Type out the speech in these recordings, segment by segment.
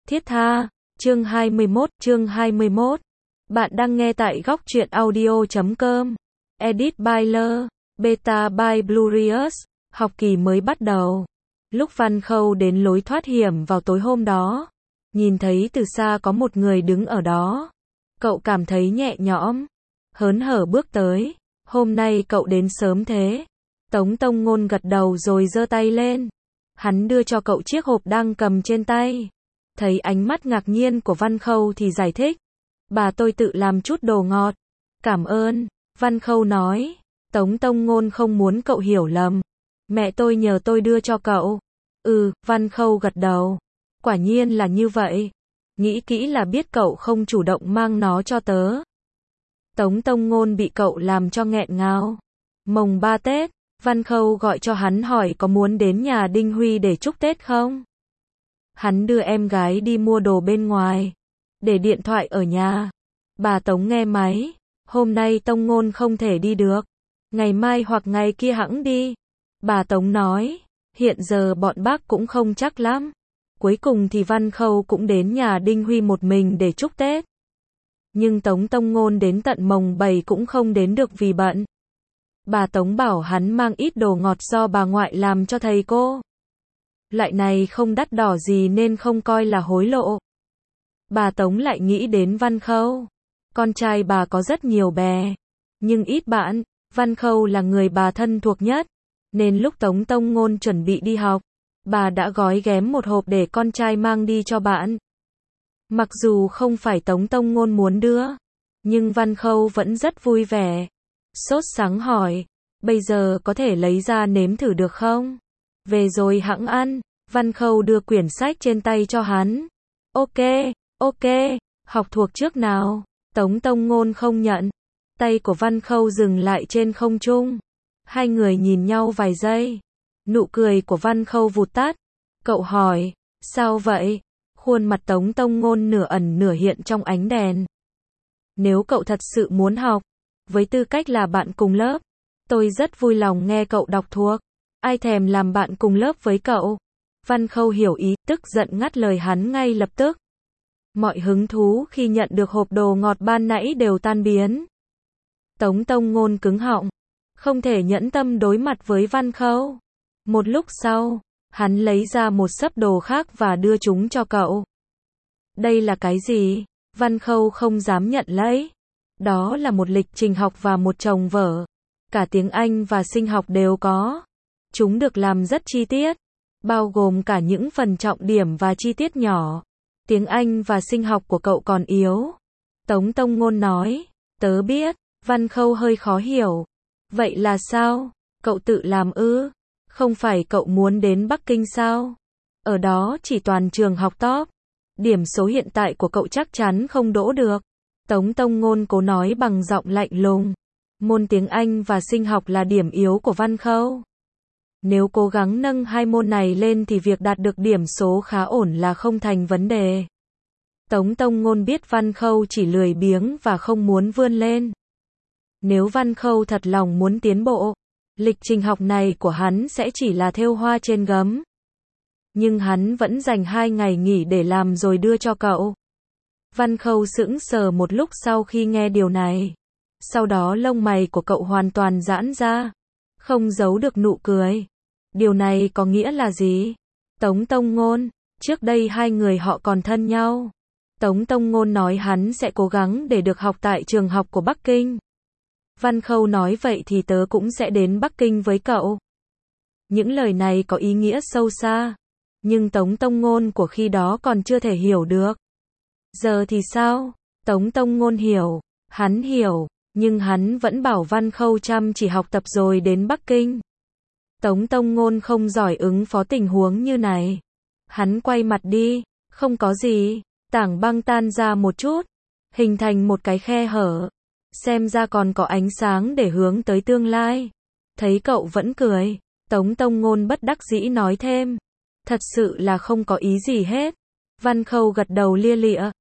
Thiết tha, chương 21. Bạn đang nghe tại góc truyện audio.com. Edit by L, Beta by Blurious. Học kỳ mới bắt đầu. Lúc Văn Khâu đến lối thoát hiểm vào tối hôm đó, nhìn thấy từ xa có một người đứng ở đó. Cậu cảm thấy nhẹ nhõm, hớn hở bước tới. Hôm nay cậu đến sớm thế? Tống Tông Ngôn gật đầu rồi giơ tay lên. Hắn đưa cho cậu chiếc hộp đang cầm trên tay. Thấy ánh mắt ngạc nhiên của Văn Khâu thì giải thích. Bà tôi tự làm chút đồ ngọt. Cảm ơn, Văn Khâu nói. Tống Tông Ngôn không muốn cậu hiểu lầm. Mẹ tôi nhờ tôi đưa cho cậu. Văn Khâu gật đầu. Quả nhiên là như vậy. Nghĩ kỹ là biết cậu không chủ động mang nó cho tớ. Tống Tông Ngôn bị cậu làm cho nghẹn ngào. Mồng 3 Tết, Văn Khâu gọi cho hắn hỏi có muốn đến nhà Đinh Huy để chúc Tết không? Hắn đưa em gái đi mua đồ bên ngoài, để điện thoại ở nhà. Bà Tống nghe máy, hôm nay Tông Ngôn không thể đi được, ngày mai hoặc ngày kia hẵng đi. Bà Tống nói, hiện giờ bọn bác cũng không chắc lắm. Cuối cùng thì Văn Khâu cũng đến nhà Đinh Huy một mình để chúc Tết. Nhưng Tống Tông Ngôn đến tận mồng 7 cũng không đến được vì bận. Bà Tống bảo hắn mang ít đồ ngọt do bà ngoại làm cho thầy cô. Loại này không đắt đỏ gì nên không coi là hối lộ. Bà Tống lại nghĩ đến Văn Khâu. Con trai bà có rất nhiều bè, nhưng ít bạn. Văn Khâu là người bà thân thuộc nhất, nên lúc Tống Tông Ngôn chuẩn bị đi học, bà đã gói ghém một hộp để con trai mang đi cho bạn. Mặc dù không phải Tống Tông Ngôn muốn đưa, nhưng Văn Khâu vẫn rất vui vẻ. Sốt sắng hỏi, bây giờ có thể lấy ra nếm thử được không? Về rồi hẵng ăn. Văn Khâu đưa quyển sách trên tay cho hắn. Ok, học thuộc trước nào. Tống Tông Ngôn không nhận. Tay của Văn Khâu dừng lại trên không trung. Hai người nhìn nhau vài giây. Nụ cười của Văn Khâu vụt tắt. Cậu hỏi, sao vậy? Khuôn mặt Tống Tông Ngôn nửa ẩn nửa hiện trong ánh đèn. Nếu cậu thật sự muốn học, với tư cách là bạn cùng lớp, tôi rất vui lòng nghe cậu đọc thuộc. Ai thèm làm bạn cùng lớp với cậu? Văn Khâu hiểu ý, tức giận ngắt lời hắn ngay lập tức. Mọi hứng thú khi nhận được hộp đồ ngọt ban nãy đều tan biến. Tống Tông Ngôn cứng họng, không thể nhẫn tâm đối mặt với Văn Khâu. Một lúc sau, hắn lấy ra một xấp đồ khác và đưa chúng cho cậu. Đây là cái gì? Văn Khâu không dám nhận lấy. Đó là một lịch trình học và một chồng vở. Cả tiếng Anh và sinh học đều có. Chúng được làm rất chi tiết, bao gồm cả những phần trọng điểm và chi tiết nhỏ. Tiếng Anh và sinh học của cậu còn yếu. Tống Tông Ngôn nói, tớ biết. Văn Khâu hơi khó hiểu. Vậy là sao? Cậu tự làm ư? Không phải cậu muốn đến Bắc Kinh sao? Ở đó chỉ toàn trường học top. Điểm số hiện tại của cậu chắc chắn không đỗ được. Tống Tông Ngôn cố nói bằng giọng lạnh lùng. Môn tiếng Anh và sinh học là điểm yếu của Văn Khâu. Nếu cố gắng nâng hai môn này lên thì việc đạt được điểm số khá ổn là không thành vấn đề. Tống Tông Ngôn biết Văn Khâu chỉ lười biếng và không muốn vươn lên. Nếu Văn Khâu thật lòng muốn tiến bộ, lịch trình học này của hắn sẽ chỉ là thêu hoa trên gấm. Nhưng hắn vẫn dành 2 ngày nghỉ để làm rồi đưa cho cậu. Văn Khâu sững sờ một lúc sau khi nghe điều này. Sau đó lông mày của cậu hoàn toàn giãn ra, không giấu được nụ cười. Điều này có nghĩa là gì? Tống Tông Ngôn, trước đây hai người họ còn thân nhau. Tống Tông Ngôn nói hắn sẽ cố gắng để được học tại trường học của Bắc Kinh. Văn Khâu nói vậy thì tớ cũng sẽ đến Bắc Kinh với cậu. Những lời này có ý nghĩa sâu xa, nhưng Tống Tông Ngôn của khi đó còn chưa thể hiểu được. Giờ thì sao? Tống Tông Ngôn hiểu, hắn hiểu, nhưng hắn vẫn bảo Văn Khâu chăm chỉ học tập rồi đến Bắc Kinh. Tống Tông Ngôn không giỏi ứng phó tình huống như này. Hắn quay mặt đi, không có gì. Tảng băng tan ra một chút, hình thành một cái khe hở. Xem ra còn có ánh sáng để hướng tới tương lai. Thấy cậu vẫn cười, Tống Tông Ngôn bất đắc dĩ nói thêm. Thật sự là không có ý gì hết. Văn Khâu gật đầu lia lịa.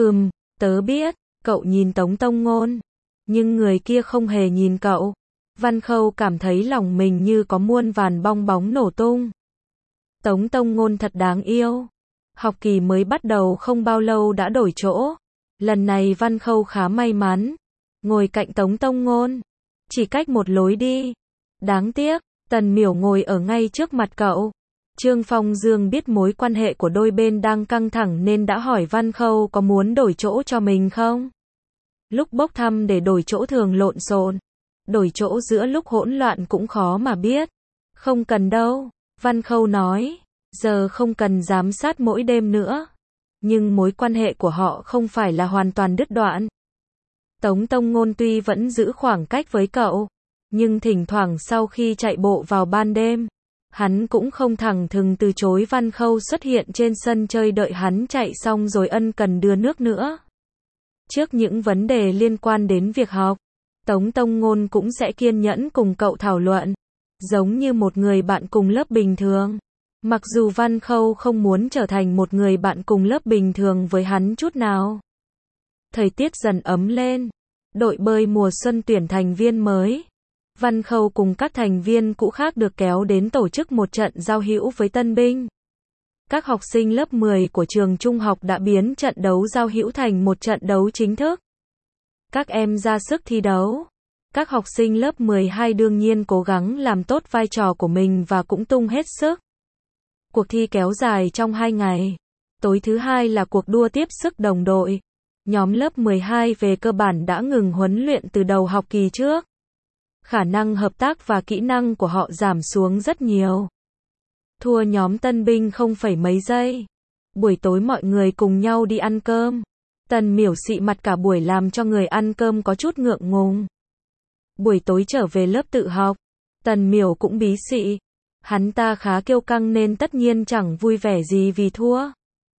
Tớ biết. Cậu nhìn Tống Tông Ngôn, nhưng người kia không hề nhìn cậu. Văn Khâu cảm thấy lòng mình như có muôn vàn bong bóng nổ tung. Tống Tông Ngôn thật đáng yêu. Học kỳ mới bắt đầu không bao lâu đã đổi chỗ. Lần này Văn Khâu khá may mắn. Ngồi cạnh Tống Tông Ngôn. Chỉ cách một lối đi. Đáng tiếc, Tần Miểu ngồi ở ngay trước mặt cậu. Trương Phong Dương biết mối quan hệ của đôi bên đang căng thẳng nên đã hỏi Văn Khâu có muốn đổi chỗ cho mình không? Lúc bốc thăm để đổi chỗ thường lộn xộn. Đổi chỗ giữa lúc hỗn loạn cũng khó mà biết. Không cần đâu, Văn Khâu nói. Giờ không cần giám sát mỗi đêm nữa. Nhưng mối quan hệ của họ không phải là hoàn toàn đứt đoạn. Tống Tông Ngôn tuy vẫn giữ khoảng cách với cậu, nhưng thỉnh thoảng sau khi chạy bộ vào ban đêm, hắn cũng không thẳng thừng từ chối Văn Khâu xuất hiện trên sân chơi đợi hắn chạy xong rồi ân cần đưa nước nữa. Trước những vấn đề liên quan đến việc học, Tống Tông Ngôn cũng sẽ kiên nhẫn cùng cậu thảo luận, giống như một người bạn cùng lớp bình thường. Mặc dù Văn Khâu không muốn trở thành một người bạn cùng lớp bình thường với hắn chút nào. Thời tiết dần ấm lên. Đội bơi mùa xuân tuyển thành viên mới. Văn Khâu cùng các thành viên cũ khác được kéo đến tổ chức một trận giao hữu với tân binh. Các học sinh lớp 10 của trường trung học đã biến trận đấu giao hữu thành một trận đấu chính thức. Các em ra sức thi đấu. Các học sinh lớp 12 đương nhiên cố gắng làm tốt vai trò của mình và cũng tung hết sức. Cuộc thi kéo dài trong 2 ngày. Tối thứ hai là cuộc đua tiếp sức đồng đội. Nhóm lớp 12 về cơ bản đã ngừng huấn luyện từ đầu học kỳ trước. Khả năng hợp tác và kỹ năng của họ giảm xuống rất nhiều. Thua nhóm tân binh không phải mấy giây. Buổi tối mọi người cùng nhau đi ăn cơm. Tần Miểu xị mặt cả buổi làm cho người ăn cơm có chút ngượng ngùng. Buổi tối trở về lớp tự học, Tần Miểu cũng bí xị. Hắn ta khá kiêu căng nên tất nhiên chẳng vui vẻ gì vì thua.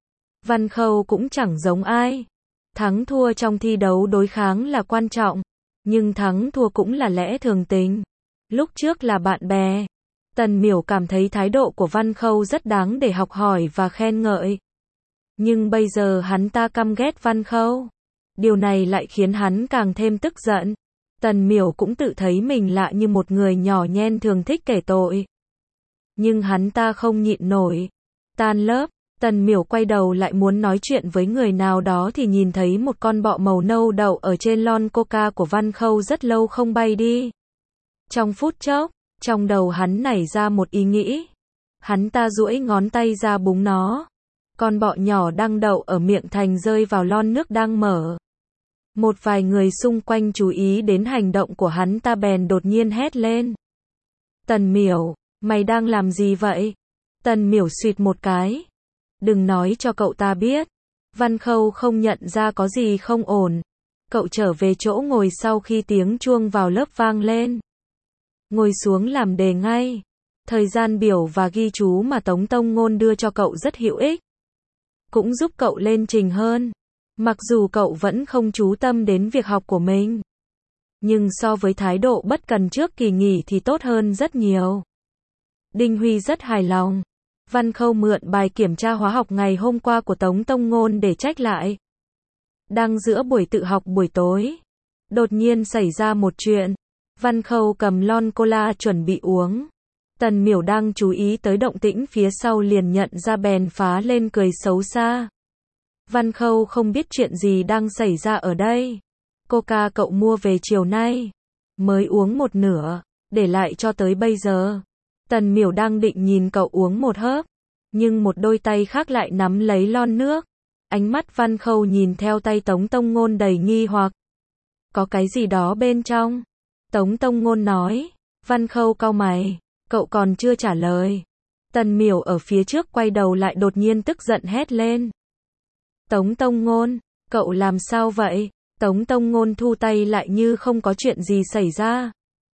Văn Khâu cũng chẳng giống ai. Thắng thua trong thi đấu đối kháng là quan trọng, nhưng thắng thua cũng là lẽ thường tình. Lúc trước là bạn bè. Tần Miểu cảm thấy thái độ của Văn Khâu rất đáng để học hỏi và khen ngợi. Nhưng bây giờ hắn ta căm ghét Văn Khâu. Điều này lại khiến hắn càng thêm tức giận. Tần Miểu cũng tự thấy mình lạ như một người nhỏ nhen thường thích kể tội. Nhưng hắn ta không nhịn nổi. Tan lớp, Tần Miểu quay đầu lại muốn nói chuyện với người nào đó thì nhìn thấy một con bọ màu nâu đậu ở trên lon coca của Văn Khâu rất lâu không bay đi. Trong phút chốc, trong đầu hắn nảy ra một ý nghĩ. Hắn ta duỗi ngón tay ra búng nó. Con bọ nhỏ đang đậu ở miệng thành rơi vào lon nước đang mở. Một vài người xung quanh chú ý đến hành động của hắn ta bèn đột nhiên hét lên. Tần Miểu, mày đang làm gì vậy? Tần Miểu xuyệt một cái. Đừng nói cho cậu ta biết. Văn Khâu không nhận ra có gì không ổn. Cậu trở về chỗ ngồi sau khi tiếng chuông vào lớp vang lên. Ngồi xuống làm đề ngay. Thời gian biểu và ghi chú mà Tống Tông Ngôn đưa cho cậu rất hữu ích. Cũng giúp cậu lên trình hơn. Mặc dù cậu vẫn không chú tâm đến việc học của mình. Nhưng so với thái độ bất cần trước kỳ nghỉ thì tốt hơn rất nhiều. Đinh Huy rất hài lòng. Văn Khâu mượn bài kiểm tra hóa học ngày hôm qua của Tống Tông Ngôn để check lại. Đang giữa buổi tự học buổi tối. Đột nhiên xảy ra một chuyện. Văn Khâu cầm lon cola chuẩn bị uống. Tần Miểu đang chú ý tới động tĩnh phía sau liền nhận ra bèn phá lên cười xấu xa. Văn Khâu không biết chuyện gì đang xảy ra ở đây. Coca cậu mua về chiều nay. Mới uống một nửa, để lại cho tới bây giờ. Tần Miểu đang định nhìn cậu uống một hớp. Nhưng một đôi tay khác lại nắm lấy lon nước. Ánh mắt Văn Khâu nhìn theo tay Tống Tông Ngôn đầy nghi hoặc. Có cái gì đó bên trong. Tống Tông Ngôn nói. Văn Khâu cau mày. Cậu còn chưa trả lời. Tần Miểu ở phía trước quay đầu lại đột nhiên tức giận hét lên. Tống Tông Ngôn, cậu làm sao vậy? Tống Tông Ngôn thu tay lại như không có chuyện gì xảy ra.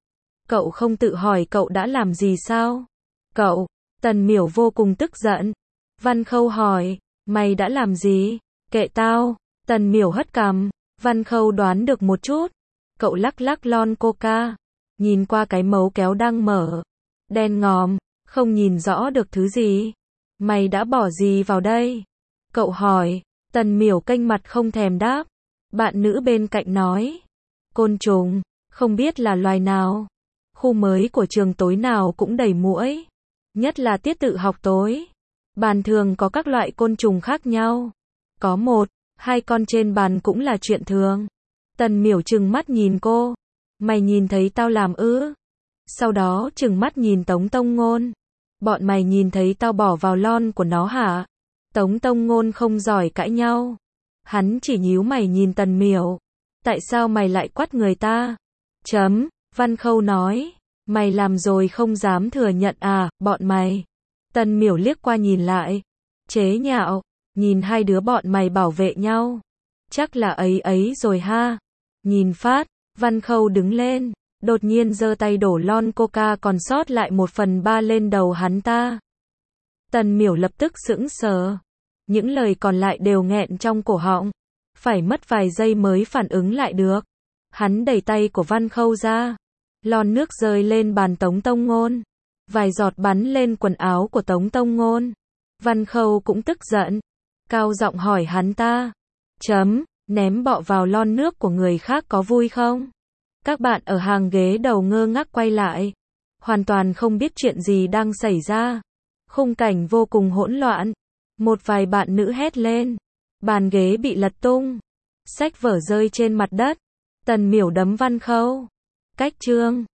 Cậu không tự hỏi cậu đã làm gì sao? Cậu, Tần Miểu vô cùng tức giận. Văn Khâu hỏi, mày đã làm gì? Kệ tao. Tần Miểu hất cằm. Văn Khâu đoán được một chút. Cậu lắc lắc lon coca. Nhìn qua cái mấu kéo đang mở. Đen ngòm, không nhìn rõ được thứ gì. Mày đã bỏ gì vào đây? Cậu hỏi. Tần Miểu kênh mặt không thèm đáp. Bạn nữ bên cạnh nói. Côn trùng, không biết là loài nào. Khu mới của trường tối nào cũng đầy muỗi. Nhất là tiết tự học tối. Bàn thường có các loại côn trùng khác nhau. Có 1, 2 con trên bàn cũng là chuyện thường. Tần Miểu trừng mắt nhìn cô. Mày nhìn thấy tao làm ư? Sau đó trừng mắt nhìn Tống Tông Ngôn. Bọn mày nhìn thấy tao bỏ vào lon của nó hả? Tống Tông Ngôn không giỏi cãi nhau. Hắn chỉ nhíu mày nhìn Tần Miểu. Tại sao mày lại quát người ta? Văn Khâu nói. Mày làm rồi không dám thừa nhận à, bọn mày. Tần Miểu liếc qua nhìn lại. Chế nhạo. Nhìn hai đứa bọn mày bảo vệ nhau. Chắc là ấy rồi ha. Nhìn phát. Văn Khâu đứng lên. Đột nhiên giơ tay đổ lon coca còn sót lại 1/3 lên đầu hắn ta. Tần Miểu lập tức sững sờ. Những lời còn lại đều nghẹn trong cổ họng. Phải mất vài giây mới phản ứng lại được. Hắn đẩy tay của Văn Khâu ra. Lon nước rơi lên bàn Tống Tông Ngôn. Vài giọt bắn lên quần áo của Tống Tông Ngôn. Văn Khâu cũng tức giận. Cao giọng hỏi hắn ta. Ném bọ vào lon nước của người khác có vui không? Các bạn ở hàng ghế đầu ngơ ngác quay lại. Hoàn toàn không biết chuyện gì đang xảy ra. Khung cảnh vô cùng hỗn loạn. Một vài bạn nữ hét lên. Bàn ghế bị lật tung. Sách vở rơi trên mặt đất. Tần Miểu đấm Văn Khâu. Cách chương